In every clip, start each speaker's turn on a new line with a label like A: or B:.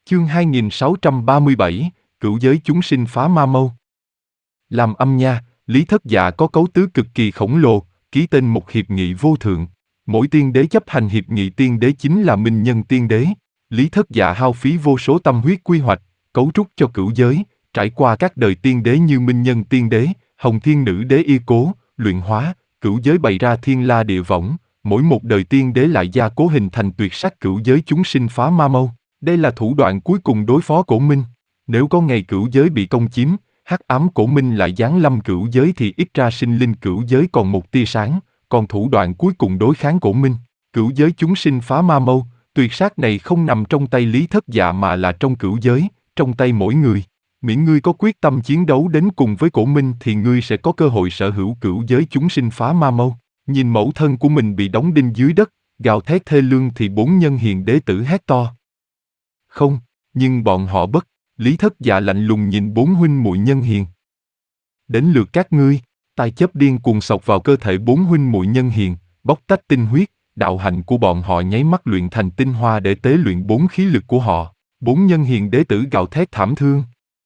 A: Chương 2637, Cửu giới chúng sinh phá ma mâu. Làm âm nha, Lý Thất Dạ có cấu tứ cực kỳ khổng lồ, ký tên một hiệp nghị vô thượng. Mỗi tiên đế chấp hành hiệp nghị tiên đế chính là minh nhân tiên đế. Lý Thất Dạ hao phí vô số tâm huyết quy hoạch, cấu trúc cho cửu giới, trải qua các đời tiên đế như minh nhân tiên đế, hồng thiên nữ đế y cố, luyện hóa, cửu giới bày ra thiên la địa võng. Mỗi một đời tiên đế lại gia cố hình thành tuyệt sắc cửu giới chúng sinh phá ma mâu. Đây là thủ đoạn cuối cùng đối phó Cổ Minh. Nếu có ngày cửu giới bị công chiếm, hắc ám Cổ Minh lại giáng lâm cửu giới thì ít ra sinh linh cửu giới còn một tia sáng, còn thủ đoạn cuối cùng đối kháng Cổ Minh. Cửu giới chúng sinh phá ma mâu, tuyệt sát này không nằm trong tay Lý Thất Dạ mà là trong cửu giới, trong tay mỗi người. Miễn ngươi có quyết tâm chiến đấu đến cùng với Cổ Minh thì ngươi sẽ có cơ hội sở hữu cửu giới chúng sinh phá ma mâu. Nhìn mẫu thân của mình bị đóng đinh dưới đất, gào thét thê lương thì bốn nhân hiền đế tử hét to. Không, nhưng bọn họ bất. Lý Thất Dạ lạnh lùng nhìn bốn huynh muội nhân hiền. Đến lượt các ngươi. Tai chớp điên cuồng xộc vào cơ thể bốn huynh muội nhân hiền, bóc tách tinh huyết, đạo hạnh của bọn họ nháy mắt luyện thành tinh hoa để tế luyện bốn khí lực của họ. Bốn nhân hiền đế tử gào thét thảm thương.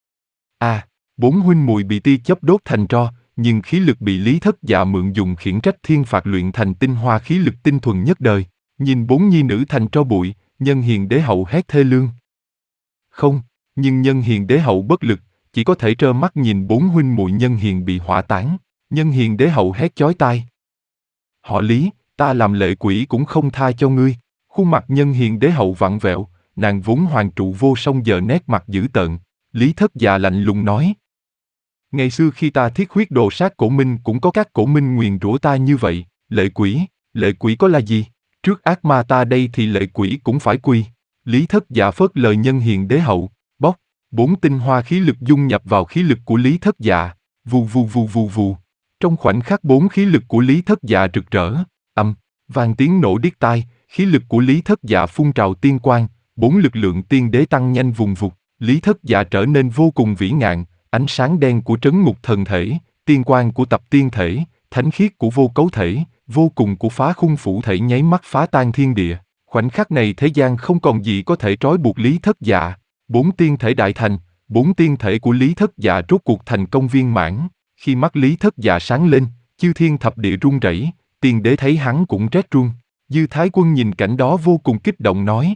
A: Bốn huynh muội bị tia chớp đốt thành tro, nhưng khí lực bị Lý Thất Dạ mượn dùng khiển trách thiên phạt luyện thành tinh hoa khí lực tinh thuần nhất đời. Nhìn bốn nhi nữ thành tro bụi, nhân hiền đế hậu hét thê lương. Không, nhưng nhân hiền đế hậu bất lực, chỉ có thể trơ mắt nhìn bốn huynh muội nhân hiền bị hỏa táng. Nhân hiền đế hậu hét chói tai. Họ Lý, ta làm lệ quỷ cũng không tha cho ngươi. Khuôn mặt nhân hiền đế hậu vặn vẹo, nàng vốn hoàng trụ vô song giờ nét mặt dữ tợn. Lý Thất Dạ lạnh lùng nói. Ngày xưa khi ta thiết huyết đồ sát Cổ Minh cũng có các Cổ Minh nguyền rủa ta như vậy. Lệ quỷ có là gì? Trước ác ma ta đây thì lệ quỷ cũng phải quy. Lý Thất Dạ phớt lời nhân hiền đế hậu, bóc, bốn tinh hoa khí lực dung nhập vào khí lực của Lý Thất Dạ, vù vù vù vù vù. Trong khoảnh khắc bốn khí lực của Lý Thất Dạ rực rỡ, vang tiếng nổ điếc tai, khí lực của Lý Thất Dạ phun trào tiên quang, bốn lực lượng tiên đế tăng nhanh vùng vụt, Lý Thất Dạ trở nên vô cùng vĩ ngạn, ánh sáng đen của trấn ngục thần thể, tiên quang của tập tiên thể, thánh khiết của vô cấu thể, vô cùng của phá khung phủ thể nháy mắt phá tan thiên địa. Khoảnh khắc này thế gian không còn gì có thể trói buộc Lý Thất Dạ. Bốn tiên thể đại thành, bốn tiên thể của Lý Thất Dạ rốt cuộc thành công viên mãn. Khi mắt Lý Thất Dạ sáng lên, chư thiên thập địa rung rẩy, tiên đế thấy hắn cũng rét run. Dư Thái Quân nhìn cảnh đó vô cùng kích động nói.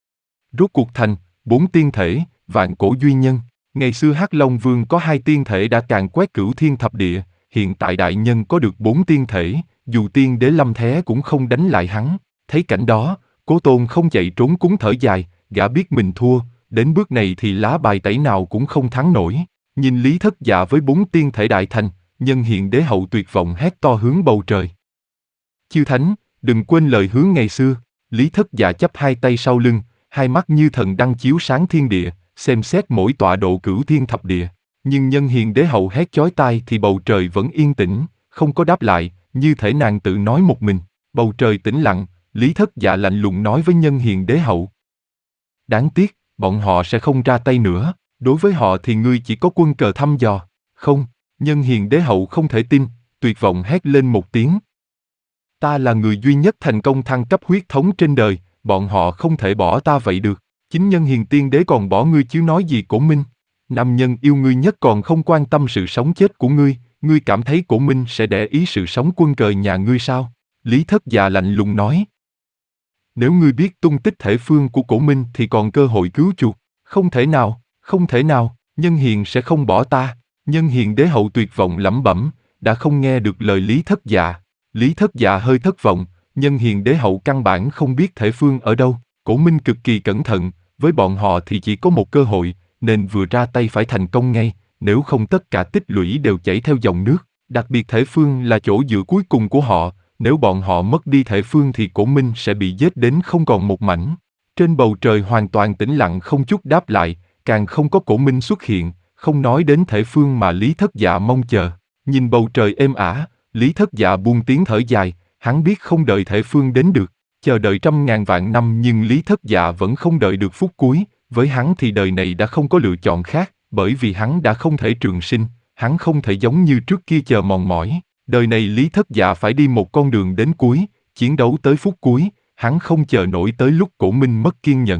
A: Rốt cuộc thành, bốn tiên thể, vạn cổ duy nhân. Ngày xưa Hắc Long Vương có hai tiên thể đã càn quét cửu thiên thập địa, hiện tại đại nhân có được bốn tiên thể, dù tiên đế lâm thế cũng không đánh lại hắn. Thấy cảnh đó, Cố Tôn không chạy trốn cúng thở dài, gã biết mình thua, đến bước này thì lá bài tẩy nào cũng không thắng nổi. Nhìn Lý Thất Dạ với bốn tiên thể đại thành, nhân hiền đế hậu tuyệt vọng hét to hướng bầu trời. Chư Thánh, đừng quên lời hứa ngày xưa. Lý Thất Dạ chắp hai tay sau lưng, hai mắt như thần đăng chiếu sáng thiên địa, xem xét mỗi tọa độ cửu thiên thập địa. Nhưng nhân hiền đế hậu hét chói tai thì bầu trời vẫn yên tĩnh, không có đáp lại, như thể nàng tự nói một mình. Bầu trời tĩnh lặng, Lý Thất Dạ lạnh lùng nói với nhân hiền đế hậu. Đáng tiếc, bọn họ sẽ không ra tay nữa, đối với họ thì ngươi chỉ có quân cờ thăm dò. Không, nhân hiền đế hậu không thể tin, tuyệt vọng hét lên một tiếng. Ta là người duy nhất thành công thăng cấp huyết thống trên đời, bọn họ không thể bỏ ta vậy được. Chính nhân hiền tiên đế còn bỏ ngươi chứ nói gì Cổ Minh. Nam nhân yêu ngươi nhất còn không quan tâm sự sống chết của ngươi cảm thấy Cổ Minh sẽ để ý sự sống quân cờ nhà ngươi sao? Lý Thất Dạ lạnh lùng nói. Nếu ngươi biết tung tích thể phương của Cổ Minh thì còn cơ hội cứu chuộc. Không thể nào, nhân hiền sẽ không bỏ ta. Nhân hiền đế hậu tuyệt vọng lẩm bẩm, đã không nghe được lời Lý Thất Dạ. Lý Thất Dạ hơi thất vọng, nhân hiền đế hậu căn bản không biết thể phương ở đâu. Cổ Minh cực kỳ cẩn thận, với bọn họ thì chỉ có một cơ hội, nên vừa ra tay phải thành công ngay, nếu không tất cả tích lũy đều chảy theo dòng nước. Đặc biệt thể phương là chỗ dựa cuối cùng của họ, nếu bọn họ mất đi thể phương thì Cổ Minh sẽ bị giết đến không còn một mảnh. Trên bầu trời hoàn toàn tĩnh lặng không chút đáp lại, càng không có Cổ Minh xuất hiện, không nói đến thể phương mà Lý Thất Dạ mong chờ. Nhìn bầu trời êm ả, Lý Thất Dạ buông tiếng thở dài, hắn biết không đợi thể phương đến được. Chờ đợi trăm ngàn vạn năm nhưng Lý Thất Dạ vẫn không đợi được phút cuối, với hắn thì đời này đã không có lựa chọn khác, bởi vì hắn đã không thể trường sinh, hắn không thể giống như trước kia chờ mòn mỏi. Đời này Lý Thất Dạ phải đi một con đường đến cuối, chiến đấu tới phút cuối, hắn không chờ nổi tới lúc Cổ Minh mất kiên nhẫn.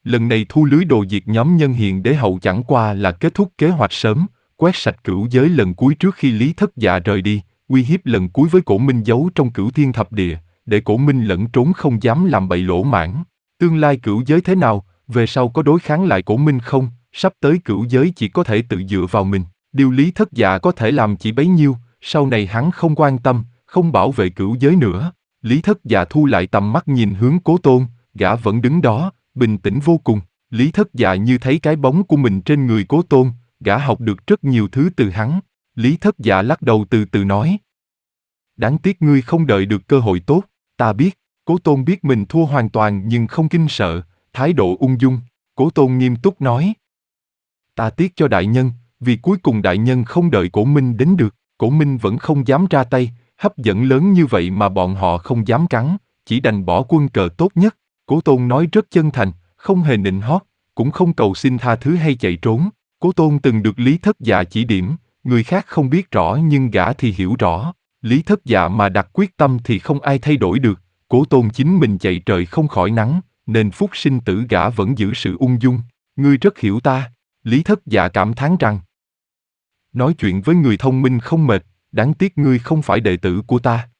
A: Lần này thu lưới đồ diệt nhóm nhân hiền đế hậu chẳng qua là kết thúc kế hoạch sớm, quét sạch cửu giới lần cuối trước khi Lý Thất Dạ rời đi, uy hiếp lần cuối với Cổ Minh giấu trong Cửu Thiên Thập Địa, để Cổ Minh lẫn trốn không dám làm bậy lỗ mãng. Tương lai cửu giới thế nào, về sau có đối kháng lại Cổ Minh không, sắp tới cửu giới chỉ có thể tự dựa vào mình. Điều Lý Thất Dạ có thể làm chỉ bấy nhiêu, sau này hắn không quan tâm, không bảo vệ cửu giới nữa. Lý Thất Dạ thu lại tầm mắt nhìn hướng Cố Tôn, gã vẫn đứng đó, bình tĩnh vô cùng. Lý Thất Dạ như thấy cái bóng của mình trên người Cố Tôn, gã học được rất nhiều thứ từ hắn. Lý Thất Dạ lắc đầu từ từ nói. Đáng tiếc ngươi không đợi được cơ hội tốt, ta biết. Cố Tôn biết mình thua hoàn toàn nhưng không kinh sợ, thái độ ung dung. Cố Tôn nghiêm túc nói. Ta tiếc cho đại nhân, vì cuối cùng đại nhân không đợi Cổ Minh đến được. Cổ Minh vẫn không dám ra tay, hấp dẫn lớn như vậy mà bọn họ không dám cắn, chỉ đành bỏ quân cờ tốt nhất. Cố Tôn nói rất chân thành, không hề nịnh hót, cũng không cầu xin tha thứ hay chạy trốn. Cố Tôn từng được Lý Thất Dạ chỉ điểm, người khác không biết rõ nhưng gã thì hiểu rõ. Lý Thất Dạ mà đặt quyết tâm thì không ai thay đổi được. Cố Tôn chính mình chạy trời không khỏi nắng, nên phút sinh tử gã vẫn giữ sự ung dung. Ngươi rất hiểu ta. Lý Thất Dạ cảm thán rằng. Nói chuyện với người thông minh không mệt, đáng tiếc ngươi không phải đệ tử của ta.